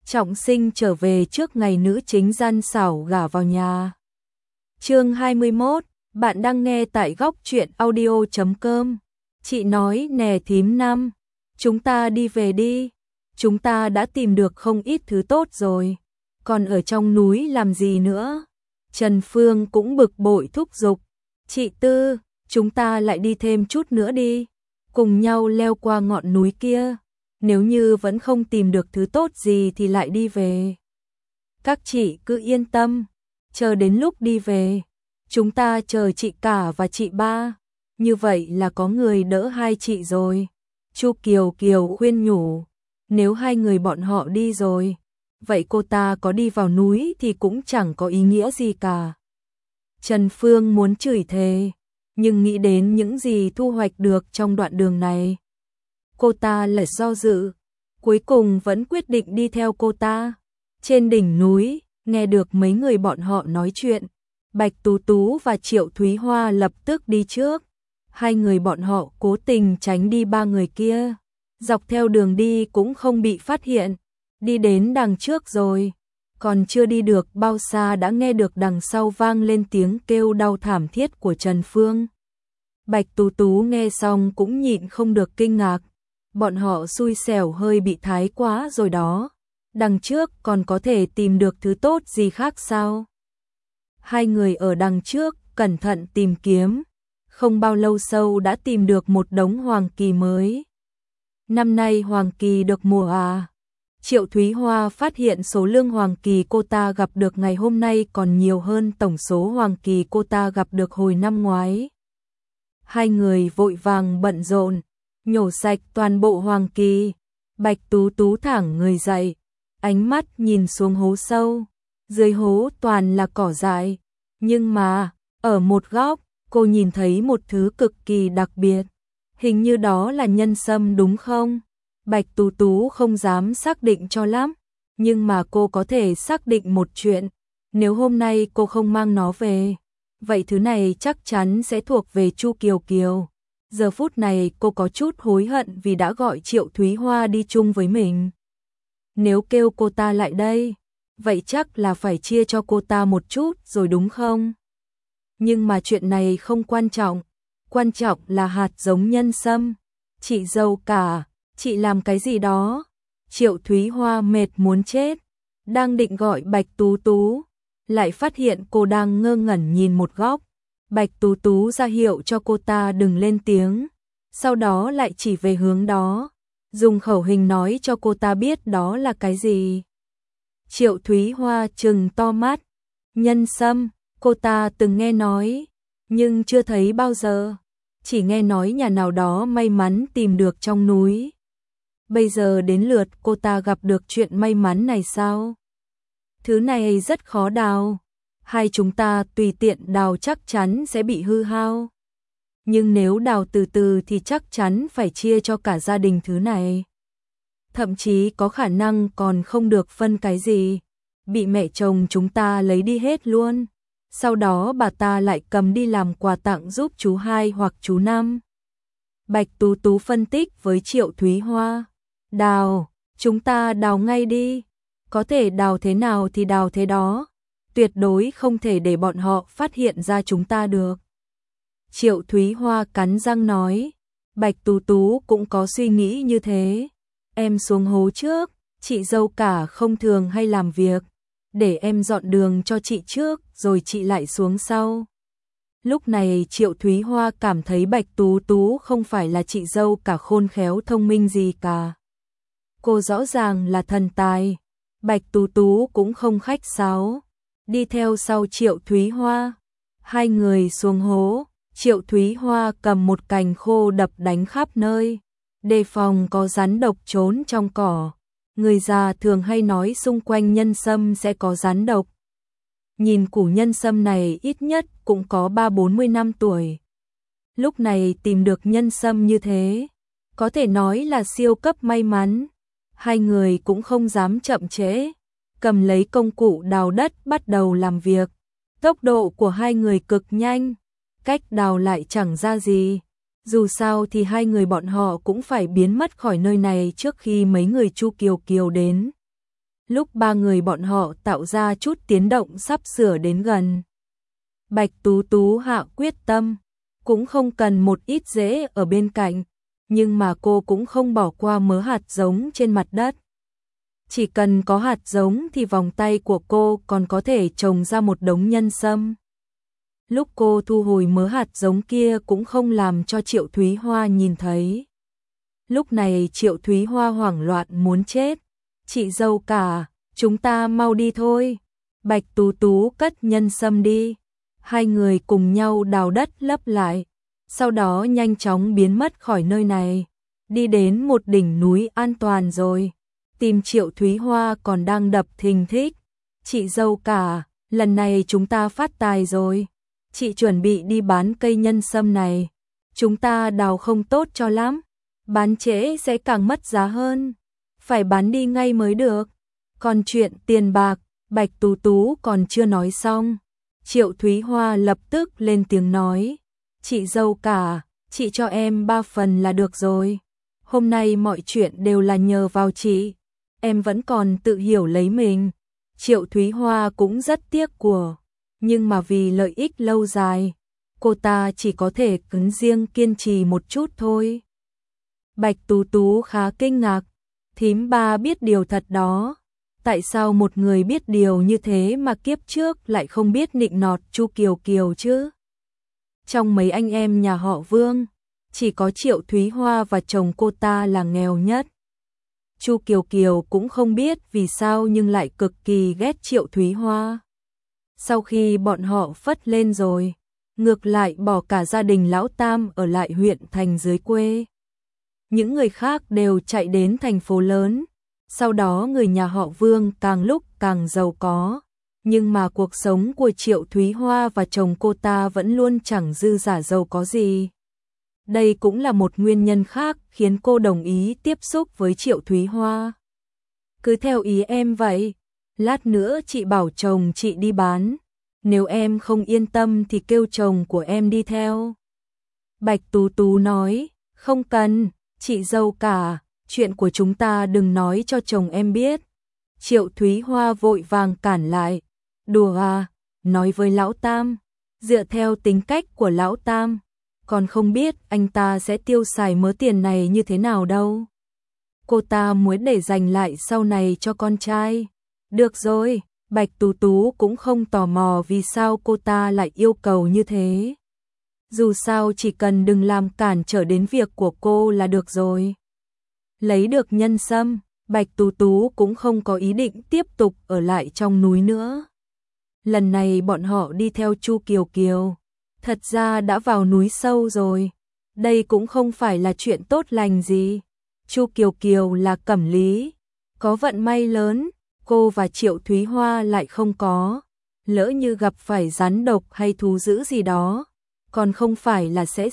Trọng sinh trở về trước ngày nữ chính gian xảo gả vào nhà. Chương 21, bạn đang nghe tại góc truyện audio.com. Chị nói nè thím Năm, chúng ta đi về đi, chúng ta đã tìm được không ít thứ tốt rồi, còn ở trong núi làm gì nữa? Trần Phương cũng bực bội thúc giục, chị Tư, chúng ta lại đi thêm chút nữa đi, cùng nhau leo qua ngọn núi kia, nếu như vẫn không tìm được thứ tốt gì thì lại đi về. Các chị cứ yên tâm, chờ đến lúc đi về, chúng ta chờ chị cả và chị ba, như vậy là có người đỡ hai chị rồi. Chu Kiều Kiều khuyên nhủ, nếu hai người bọn họ đi rồi, vậy cô ta có đi vào núi thì cũng chẳng có ý nghĩa gì cả. Trần Phương muốn chửi thề, nhưng nghĩ đến những gì thu hoạch được trong đoạn đường này, cô ta lại do dự, cuối cùng vẫn quyết định đi theo cô ta. Trên đỉnh núi, nghe được mấy người bọn họ nói chuyện, Bạch Tú Tú và Triệu Thúy Hoa lập tức đi trước. Hai người bọn họ cố tình tránh đi ba người kia, dọc theo đường đi cũng không bị phát hiện. Đi đến đằng trước rồi, còn chưa đi được bao xa đã nghe được đằng sau vang lên tiếng kêu đau thảm thiết của Trần Phương. Bạch Tú Tú nghe xong cũng nhịn không được kinh ngạc, bọn họ xui xẻo hơi bị thái quá rồi đó, đằng trước còn có thể tìm được thứ tốt gì khác sao? Hai người ở đằng trước cẩn thận tìm kiếm, không bao lâu sau đã tìm được một đống hoàng kỳ mới. Năm nay hoàng kỳ được mùa à? Triệu Thúy Hoa phát hiện số lượng hoàng kỳ cô ta gặp được ngày hôm nay còn nhiều hơn tổng số hoàng kỳ cô ta gặp được hồi năm ngoái. Hai người vội vàng bận rộn, nhổ sạch toàn bộ hoàng kỳ. Bạch Tú Tú thẳng người dậy, ánh mắt nhìn xuống hố sâu, dưới hố toàn là cỏ dại, nhưng mà, ở một góc, cô nhìn thấy một thứ cực kỳ đặc biệt, hình như đó là nhân sâm đúng không? Bạch Tú Tú không dám xác định cho lắm, nhưng mà cô có thể xác định một chuyện, nếu hôm nay cô không mang nó về, vậy thứ này chắc chắn sẽ thuộc về Chu Kiều Kiều. Giờ phút này cô có chút hối hận vì đã gọi Triệu Thúy Hoa đi chung với mình. Nếu kêu cô ta lại đây, vậy chắc là phải chia cho cô ta một chút rồi đúng không? Nhưng mà chuyện này không quan trọng, quan trọng là hạt giống nhân sâm. Chị dâu cả, chị làm cái gì đó? Triệu Thúy Hoa mệt muốn chết, đang định gọi Bạch Tú Tú, lại phát hiện cô đang ngơ ngẩn nhìn một góc. Bạch Tú Tú ra hiệu cho cô ta đừng lên tiếng, sau đó lại chỉ về hướng đó, dùng khẩu hình nói cho cô ta biết đó là cái gì. Triệu Thúy Hoa trừng to mắt, nhân sâm, cô ta từng nghe nói, nhưng chưa thấy bao giờ, chỉ nghe nói nhà nào đó may mắn tìm được trong núi. Bây giờ đến lượt cô ta gặp được chuyện may mắn này sao? Thứ này rất khó đào, hai chúng ta tùy tiện đào chắc chắn sẽ bị hư hao. Nhưng nếu đào từ từ thì chắc chắn phải chia cho cả gia đình thứ này. Thậm chí có khả năng còn không được phân cái gì, bị mẹ chồng chúng ta lấy đi hết luôn. Sau đó bà ta lại cầm đi làm quà tặng giúp chú hai hoặc chú năm. Bạch Tú Tú phân tích với Triệu Thúy Hoa. Đào, chúng ta đào ngay đi. Có thể đào thế nào thì đào thế đó. Tuyệt đối không thể để bọn họ phát hiện ra chúng ta được. Triệu Thúy Hoa cắn răng nói. Bạch Tú Tú cũng có suy nghĩ như thế. Em xuống hố trước, chị dâu cả không thường hay làm việc, để em dọn đường cho chị trước rồi chị lại xuống sau. Lúc này Triệu Thúy Hoa cảm thấy Bạch Tú Tú không phải là chị dâu cả khôn khéo thông minh gì cả. Cô rõ ràng là thần tài. Bạch Tú Tú cũng không khách sáo, đi theo sau Triệu Thúy Hoa. Hai người xuống hố, Triệu Thúy Hoa cầm một cành khô đập đánh khắp nơi, đề phòng có rắn độc trốn trong cỏ. Người già thường hay nói xung quanh nhân sâm sẽ có rắn độc. Nhìn củ nhân sâm này ít nhất cũng có 30-40 năm tuổi. Lúc này tìm được nhân sâm như thế, có thể nói là siêu cấp may mắn. Hai người cũng không dám chậm trễ, cầm lấy công cụ đào đất bắt đầu làm việc. Tốc độ của hai người cực nhanh, cách đào lại chẳng ra gì. Dù sao thì hai người bọn họ cũng phải biến mất khỏi nơi này trước khi mấy người Chu Kiều Kiều đến. Lúc ba người bọn họ tạo ra chút tiến động sắp sửa đến gần. Bạch Tú Tú hạ quyết tâm, cũng không cần một ít rễ ở bên cạnh, nhưng mà cô cũng không bỏ qua mớ hạt giống trên mặt đất. Chỉ cần có hạt giống thì vòng tay của cô còn có thể trồng ra một đống nhân sâm. Lúc cô thu hồi mớ hạt giống kia cũng không làm cho Triệu Thúy Hoa nhìn thấy. Lúc này Triệu Thúy Hoa hoảng loạn muốn chết. Chị dâu cả, chúng ta mau đi thôi. Bạch Tú Tú cất nhân sâm đi. Hai người cùng nhau đào đất lấp lại. Sau đó nhanh chóng biến mất khỏi nơi này. Đi đến một đỉnh núi an toàn rồi. Tim Triệu Thúy Hoa còn đang đập thình thịch. Chị dâu cả, lần này chúng ta phát tài rồi. Chị chuẩn bị đi bán cây nhân sâm này. Chúng ta đào không tốt cho lắm. Bán trễ sẽ càng mất giá hơn. Phải bán đi ngay mới được. Còn chuyện tiền bạc, Bạch Tú Tú còn chưa nói xong. Triệu Thúy Hoa lập tức lên tiếng nói. Chị dâu cả, chị cho em 3 phần là được rồi. Hôm nay mọi chuyện đều là nhờ vào chị. Em vẫn còn tự hiểu lấy mình. Triệu Thúy Hoa cũng rất tiếc của. Nhưng mà vì lợi ích lâu dài, cô ta chỉ có thể cứng riêng kiên trì một chút thôi. Bạch Tú Tú khá kinh ngạc. Thím ba biết điều thật đó. Tại sao một người biết điều như thế mà kiếp trước lại không biết nịnh nọt Chu Kiều Kiều chứ? Trong mấy anh em nhà họ Vương, chỉ có Triệu Thúy Hoa và chồng cô ta là nghèo nhất. Chu Kiều Kiều cũng không biết vì sao nhưng lại cực kỳ ghét Triệu Thúy Hoa. Sau khi bọn họ phất lên rồi, ngược lại bỏ cả gia đình Lão Tam ở lại huyện thành dưới quê. Những người khác đều chạy đến thành phố lớn. Sau đó người nhà họ Vương càng lúc càng giàu có. Nhưng mà cuộc sống của Triệu Thúy Hoa và chồng cô ta vẫn luôn chẳng dư giả giàu có gì. Đây cũng là một nguyên nhân khác khiến cô đồng ý tiếp xúc với Triệu Thúy Hoa. Cứ theo ý em vậy. Lát nữa chị bảo chồng chị đi bán. Nếu em không yên tâm thì kêu chồng của em đi theo. Bạch Tú Tú nói, không cần, chị dâu cả, chuyện của chúng ta đừng nói cho chồng em biết. Triệu Thúy Hoa vội vàng cản lại. Đùa à, nói với Lão Tam, dựa theo tính cách của Lão Tam, còn không biết anh ta sẽ tiêu xài mớ tiền này như thế nào đâu. Cô ta muốn để dành lại sau này cho con trai. Được rồi, Bạch Tú Tú cũng không tò mò vì sao cô ta lại yêu cầu như thế. Dù sao chỉ cần đừng làm cản trở đến việc của cô là được rồi. Lấy được nhân sâm, Bạch Tú Tú cũng không có ý định tiếp tục ở lại trong núi nữa. Lần này bọn họ đi theo Chu Kiều Kiều, thật ra đã vào núi sâu rồi. Đây cũng không phải là chuyện tốt lành gì. Chu Kiều Kiều là Cẩm Lý, có vận may lớn, cô và Triệu Thúy Hoa lại không có. Lỡ như gặp phải rắn độc hay thú dữ gì đó, còn không phải là sẽ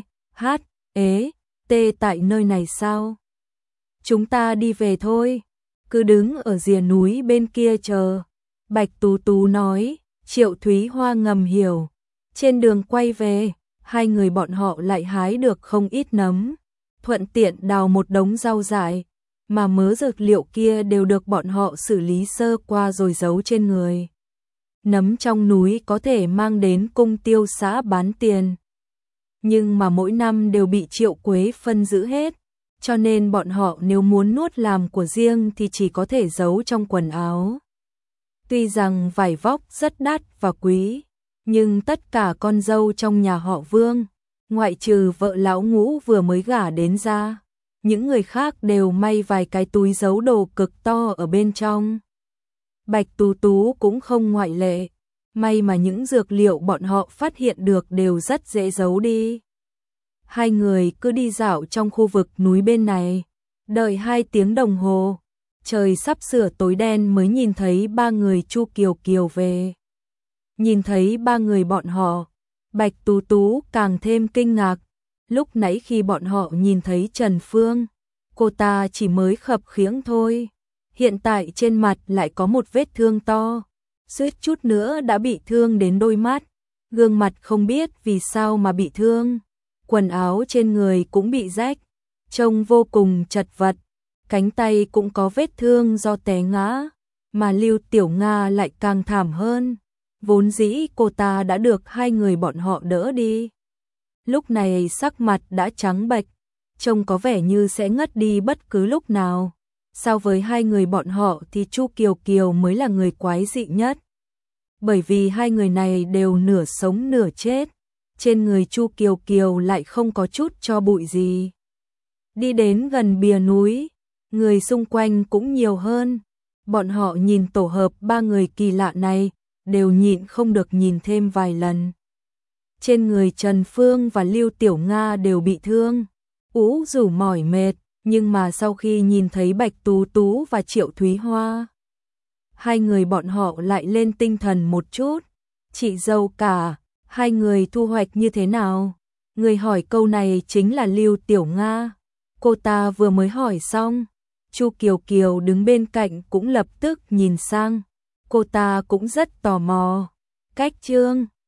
t tại nơi này sao? Chúng ta đi về thôi, cứ đứng ở rìa núi bên kia chờ. Bạch Tú Tú nói. Triệu Thúy Hoa ngầm hiểu. Trên đường quay về, hai người bọn họ lại hái được không ít nấm, thuận tiện đào một đống rau dại, mà mớ dược liệu kia đều được bọn họ xử lý sơ qua rồi giấu trên người. Nấm trong núi có thể mang đến cung tiêu xã bán tiền, nhưng mà mỗi năm đều bị Triệu Quế phân giữ hết, cho nên bọn họ nếu muốn nuốt làm của riêng thì chỉ có thể giấu trong quần áo. Tuy rằng vải vóc rất đắt và quý, nhưng tất cả con dâu trong nhà họ Vương, ngoại trừ vợ lão Ngũ vừa mới gả đến ra, những người khác đều may vài cái túi giấu đồ cực to ở bên trong. Bạch Tú Tú cũng không ngoại lệ, may mà những dược liệu bọn họ phát hiện được đều rất dễ giấu đi. Hai người cứ đi dạo trong khu vực núi bên này, đợi 2 tiếng đồng hồ. Trời sắp sửa tối đen mới nhìn thấy ba người Chu Kiều Kiều về. Nhìn thấy ba người bọn họ, Bạch Tú Tú càng thêm kinh ngạc. Lúc nãy khi bọn họ nhìn thấy Trần Phương, cô ta chỉ mới khập khiễng thôi. Hiện tại trên mặt lại có một vết thương to, suýt chút nữa đã bị thương đến đôi mắt. Gương mặt không biết vì sao mà bị thương. Quần áo trên người cũng bị rách, trông vô cùng chật vật. Cánh tay cũng có vết thương do té ngã, mà Lưu Tiểu Nga lại càng thảm hơn. Vốn dĩ cô ta đã được hai người bọn họ đỡ đi. Lúc này sắc mặt đã trắng bệch, trông có vẻ như sẽ ngất đi bất cứ lúc nào. So với hai người bọn họ thì Chu Kiều Kiều mới là người quái dị nhất. Bởi vì hai người này đều nửa sống nửa chết. Trên người Chu Kiều Kiều lại không có chút tro bụi gì. Đi đến gần bìa núi, người xung quanh cũng nhiều hơn. Bọn họ nhìn tổ hợp ba người kỳ lạ này, đều nhịn không được nhìn thêm vài lần. Trên người Trần Phương và Lưu Tiểu Nga đều bị thương, ú rủ mỏi mệt, nhưng mà sau khi nhìn thấy Bạch Tú Tú và Triệu Thúy Hoa, hai người bọn họ lại lên tinh thần một chút. Chị dâu cả, hai người thu hoạch như thế nào? Người hỏi câu này chính là Lưu Tiểu Nga. Cô ta vừa mới hỏi xong, Chu Kiều Kiều đứng bên cạnh cũng lập tức nhìn sang. Cô ta cũng rất tò mò. Cách Trương